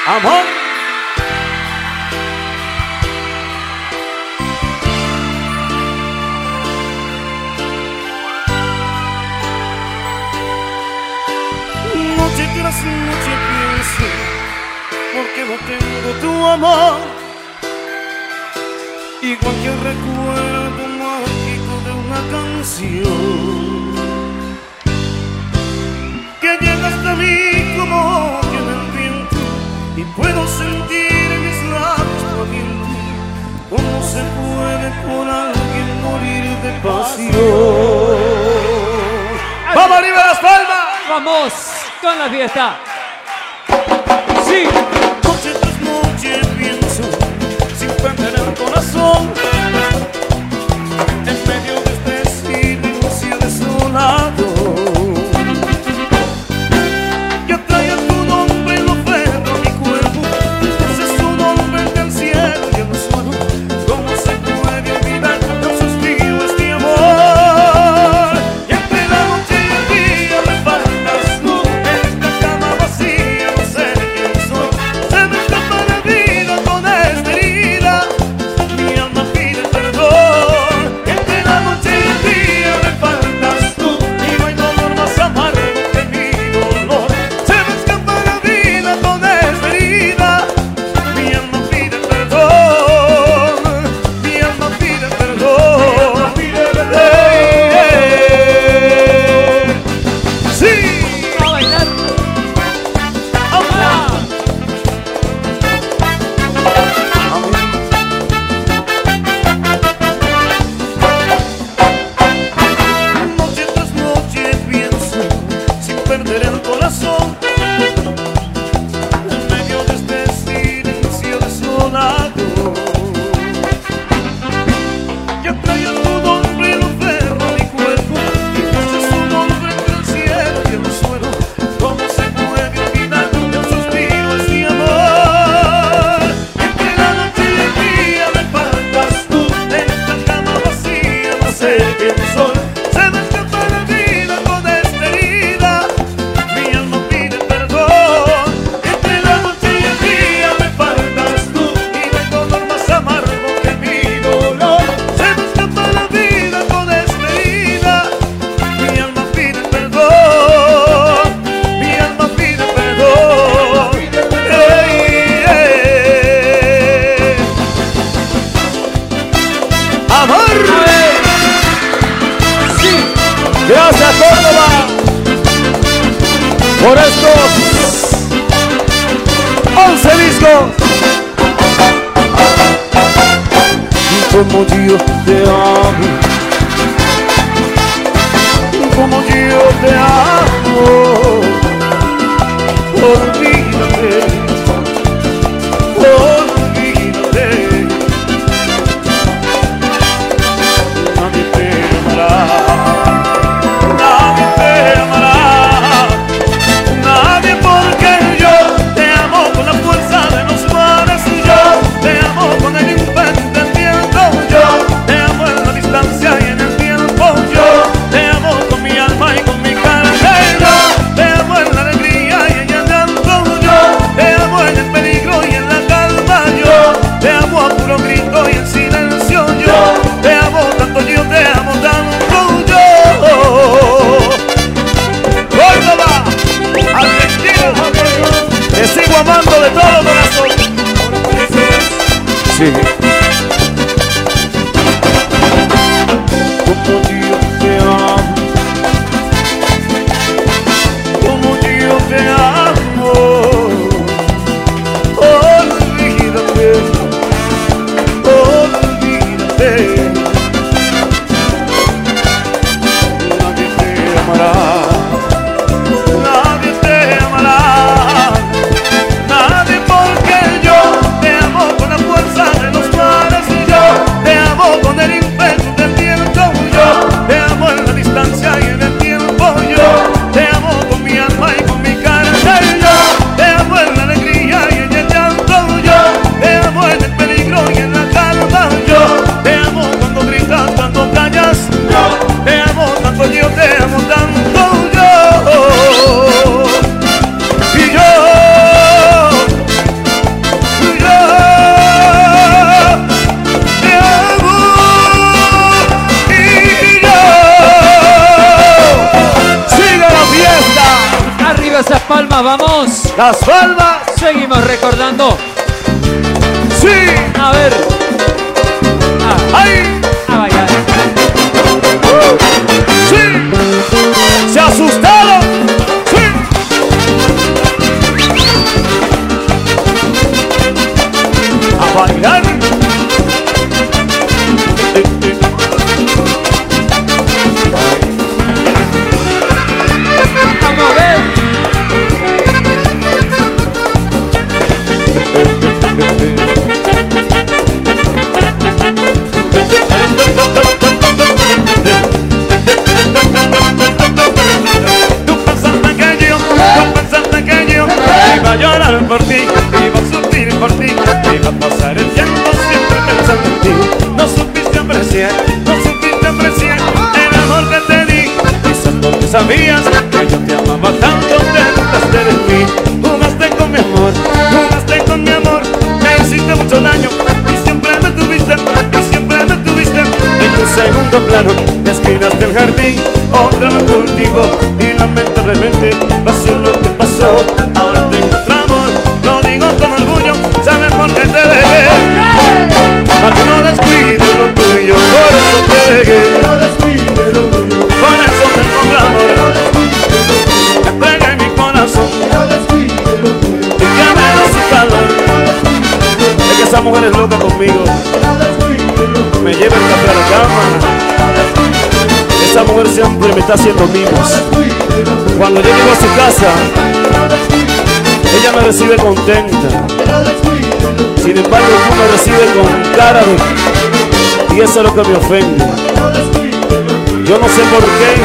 Amor. Noche tras noche pienso, porque no tengo tu amor, igual que el recuerdo mágico de una canción que llega hasta mí como que en el viento, y puedo sentir en mis labios tu aliento. ¿Cómo se puede por alguien morir de pasión? ¡Vamos arriba las palmas! ¡Vamos con la fiesta! ¡Sí! Noche tras noche pienso, sin perder el corazón, en medio de este silencio desolado, que trae a tu nombre en lo ferro mi cuerpo. Ese es tu nombre en el cielo y en el suelo. ¿Cómo se puede olvidar los suspiros de amor? Y entre la noche y el día me faltas tú, en esta cama vacía no sé quién soy. Se me escapa la vida con esta herida, mi alma pide perdón. Entre la noche y el día me faltas tú, y no hay dolor más amargo que mi dolor. Se me escapa la vida con esta herida, mi alma pide perdón, mi alma pide perdón. Sí, ¡A bailar! ahora. Noche tras noche pienso, sin perder el corazón, en medio de este silencio desolado, que trae a tu nombre en lo ferro mi cuerpo, y ese es tu nombre entre el cielo y el suelo. ¿Cómo se puede olvidar el suspiro de amor? Entre la noche y el día me faltas tú, en esta cama vacía no sé quién soy. Se me escapa la vida con esta herida, mi alma pide perdón. Entre la noche y el día me faltas tú, y no hay dolor más amargo que mi dolor. Se me escapa la vida con esta herida, mi alma pide perdón, mi alma pide perdón. ¡Amor! ¡Sí! Gracias, Córdoba, por estos 11 discos. Y como yo te amo, como yo te amo, olvídate, olvídate. Nadie te amará, nadie te amará, nadie, porque yo te amo con la fuerza de los mares, yo te amo con el imperio del viento, yo te amo en la distancia y en el tiempo, yo te amo con mi alma y con mi carne, yo te amo en la alegría y en el llanto, yo te amo en el peligro y en la calma, yo te amo a puro grito y en silencio, yo te amo tanto, yo te amo tanto, yo. Córdoba, Argentina, te sigo amando de todo corazón. Sí. Como yo te amo, como yo te amo, olvídate, olvídate. Nadie te amará, nadie te amará, nadie, porque yo te amo con la fuerza de los Palmas, vamos. Las Palmas. Seguimos recordando. Sí. A ver. ¡Ay! A bailar. Sí. Se asustaron. Sí. A bailar. Vamos a ver. Tú pensaste que yo iba a llorar por ti, iba a sufrir por ti, iba a pasar el tiempo siempre pensando en ti. No supiste apreciar el amor que te di, quizás porque sabías que yo te amaba tanto, te burlaste de mí. Jugaste con mi amor, me hiciste mucho daño y siempre me tuviste en tu segundo plano. Descuidaste el jardín, otra vez contigo, y lamentablemente pasó lo que pasó. Ahora tengo otro amor, lo digo con orgullo, sabes por qué te dejé, para que no descuides lo tuyo, por eso te dejé, por eso tengo otro amor, te entregué mi corazón, y que me da su calor. Es que esa mujer es loca conmigo, me lleva el café a la cama. Esa mujer siempre me está haciendo mimos. Cuando yo llego a su casa, ella me recibe contenta. Sin embargo, tú me recibes con cara de... Y eso es lo que me ofende. Yo no sé por qué.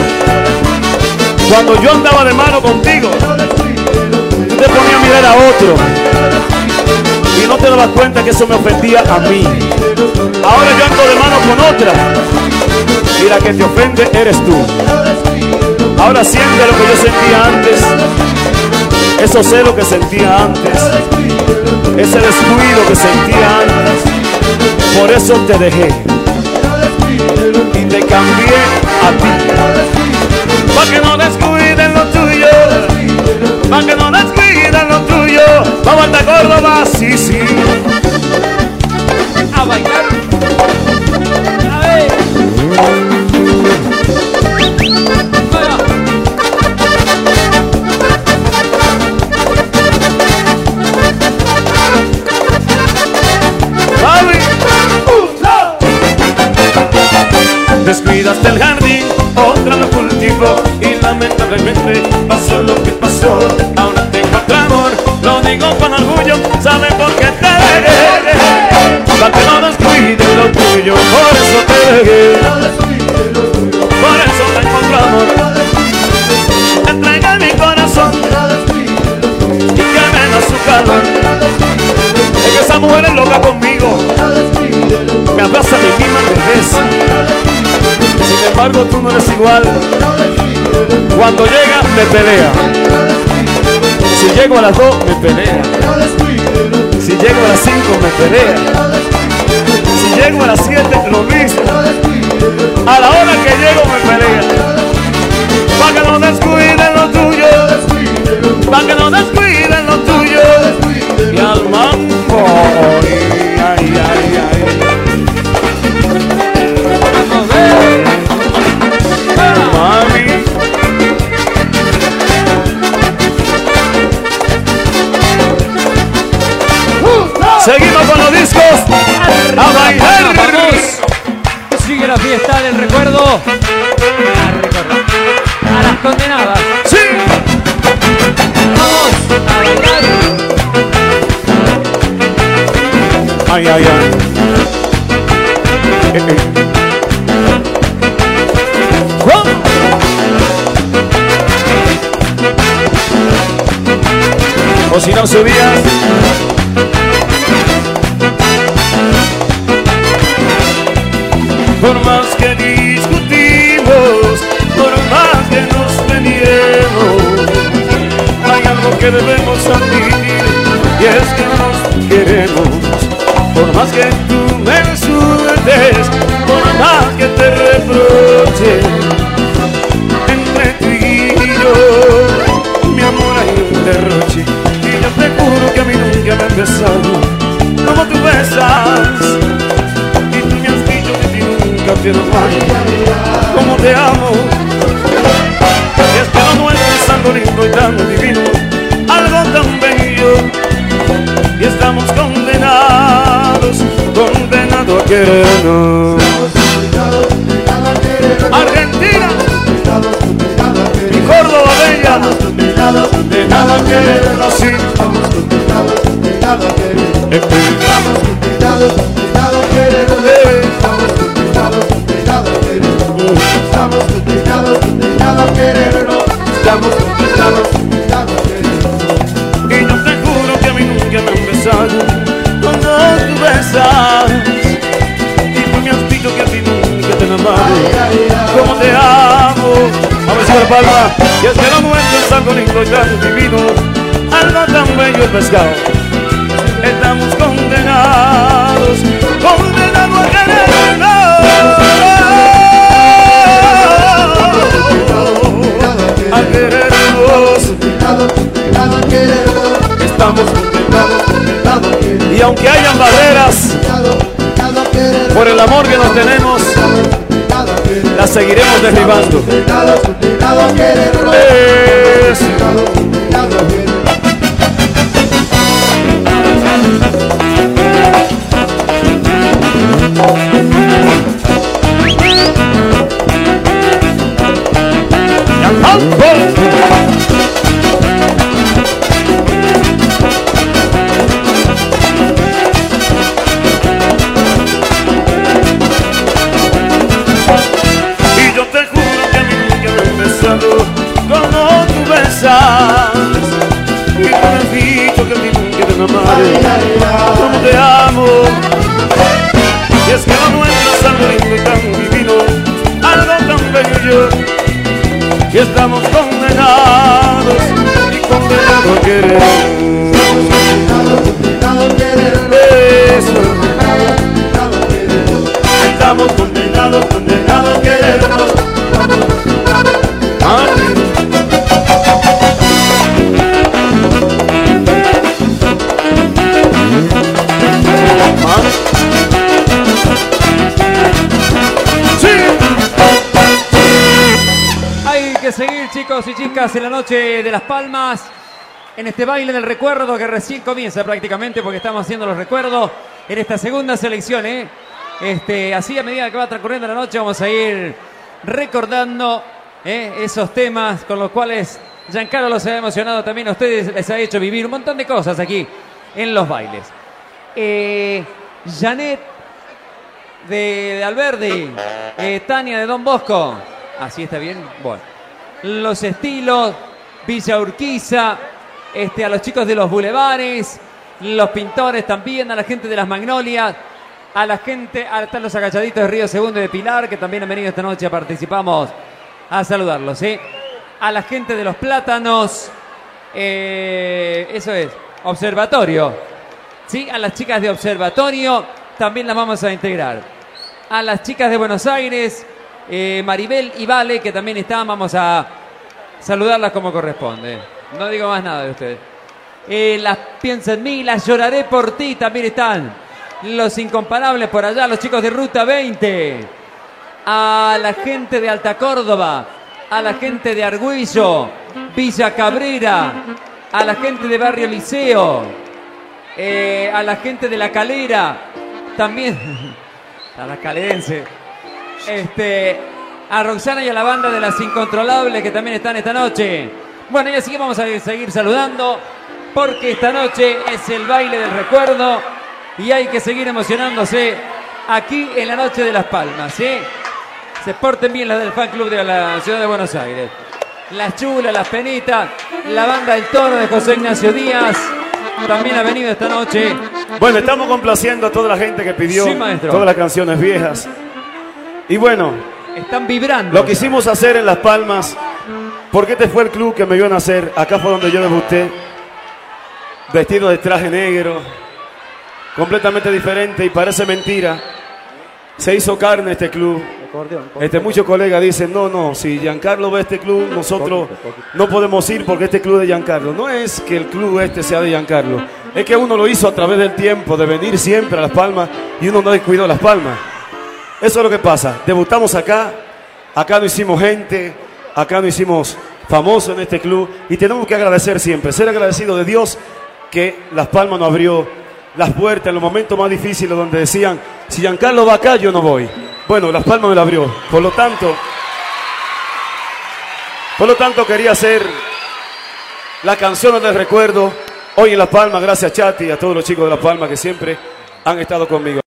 Cuando yo andaba de mano contigo, tú te ponías a mirar a otro y no te dabas cuenta que eso me ofendía a mí. Ahora yo ando de mano con otra y la que te ofende eres tú. Ahora siente lo que yo sentía antes. Eso sé lo que sentía antes. Ese descuido que sentía antes. Por eso te dejé y te cambié a ti. Pa' que no descuiden lo tuyo, pa' que no descuiden lo tuyo. Vamos hasta Córdoba, sí, sí. A bailar. A ver. Bueno. ¡Fabi! Descuidaste el jardín, otra lo cultivó, y lamentablemente pasó lo que pasó. Ahora tengo otro amor, lo digo con orgullo, ¿sabes por qué te dejé? Para que no descuides lo tuyo, por eso te dejé. Por eso tengo otro amor, te entregué mi corazón, y que me da su calor. Es que esa mujer es loca conmigo, me abraza, me mima, me besa. Sin embargo, tú no eres igual. Cuando llega, me pelea. Si llego a las 2, me pelea. Si llego a las 5, me pelea. Si llego a las 7, lo mismo. A la hora que llego, me pelea. Pa' que no descuiden lo tuyo, pa' que no descuiden lo tuyo. Y al mambo, ay, ay, ay. Vamos a ver. Mami. Seguimos con los discos. A bailar. Vamos. Sigue la fiesta del recuerdo. A las condenadas. Sí. Vamos a bailar. Ay, ay, ay. O si no subías. Por más que discutimos, por más que nos peleemos, hay algo que debemos admitir, y es que nos queremos. Por más que tú me insultes, por más que te reproche, entre tú y yo, mi amor, hay un derroche. Y yo te juro que a mí nunca me han besado como tú besas. Y tú me has dicho que a ti nunca te amo como te amo. Y es que lo nuestro es algo lindo y tan divino, algo tan bello. Y estamos condenados, condenados a querernos. Argentina y Córdoba bella, condenados a querernos, sí. Y yo te juro que a mí nunca me han besado como tú besas. Y tú me has dicho que a ti nunca te he amado como te amo. A ver si la palma. Y es que lo nuestro es algo lindo y tan divino, algo tan bello el pescado. Estamos condenados, condenados a querernos, a querernos. Estamos condenados. Y aunque hayan barreras, por el amor que nos tenemos, las seguiremos derribando. Y yo te juro que a mí nunca me han besado como tú besas. Y tú me has dicho que a ti nunca te he amado como te amo. Y es que lo nuestro es algo lindo y tan divino, algo tan bello. Y estamos condenados y condenados a querer. Eso. Estamos condenados, condenados a querernos. Hay que seguir, chicos y chicas, en la noche de Las Palmas, en este baile del recuerdo que recién comienza prácticamente, porque estamos haciendo los recuerdos en esta segunda selección, así a medida que va transcurriendo la noche vamos a ir recordando esos temas con los cuales Giancarlo los ha emocionado también a ustedes, les ha hecho vivir un montón de cosas aquí en los bailes. Janet de Alberdi, Tania de Don Bosco, así está bien, bueno. Los Estilos, Villa Urquiza, a los chicos de los bulevares, los pintores también, a la gente de las Magnolias, a la gente, están los agachaditos de Río Segundo y de Pilar, que también han venido esta noche, participamos a saludarlos, a la gente de los Plátanos, eso es, Observatorio, ¿sí? A las chicas de Observatorio también las vamos a integrar, a las chicas de Buenos Aires, Maribel y Vale, que también están, vamos a saludarlas como corresponde. No digo más nada de ustedes. Las Piensa en mí, las Lloraré por ti, también están. Los Incomparables por allá, los chicos de Ruta 20. A la gente de Alta Córdoba, a la gente de Argüello, Villa Cabrera, a la gente de Barrio Liceo, a la gente de La Calera, también, a la calerense. A Roxana y a la banda de Las Incontrolables, que también están esta noche. Bueno, y así que vamos a seguir saludando, porque esta noche es el baile del recuerdo y hay que seguir emocionándose aquí en la noche de Las Palmas, Se porten bien las del fan club de la ciudad de Buenos Aires. Las Chulas, las Penitas, la banda del Toro de José Ignacio Díaz también ha venido esta noche. Bueno, estamos complaciendo a toda la gente que pidió todas las canciones viejas. Y bueno, están vibrando. Lo quisimos hacer en Las Palmas, porque este fue el club que me vio nacer. Acá fue donde yo debuté, vestido de traje negro, completamente diferente, y parece mentira. Se hizo carne este club. Muchos colegas dicen, no, si Giancarlo va a este club, nosotros no podemos ir porque este club es de Giancarlo. No es que el club este sea de Giancarlo, es que uno lo hizo a través del tiempo, de venir siempre a Las Palmas y uno no descuidó Las Palmas. Eso es lo que pasa. Debutamos acá no hicimos gente, acá no hicimos famosos en este club y tenemos que agradecer siempre, ser agradecidos de Dios que Las Palmas nos abrió las puertas en los momentos más difíciles donde decían, si Giancarlo va acá, yo no voy. Bueno, Las Palmas me la abrió. Por lo tanto, quería hacer la canción del recuerdo hoy en Las Palmas, gracias a Chati y a todos los chicos de Las Palmas que siempre han estado conmigo.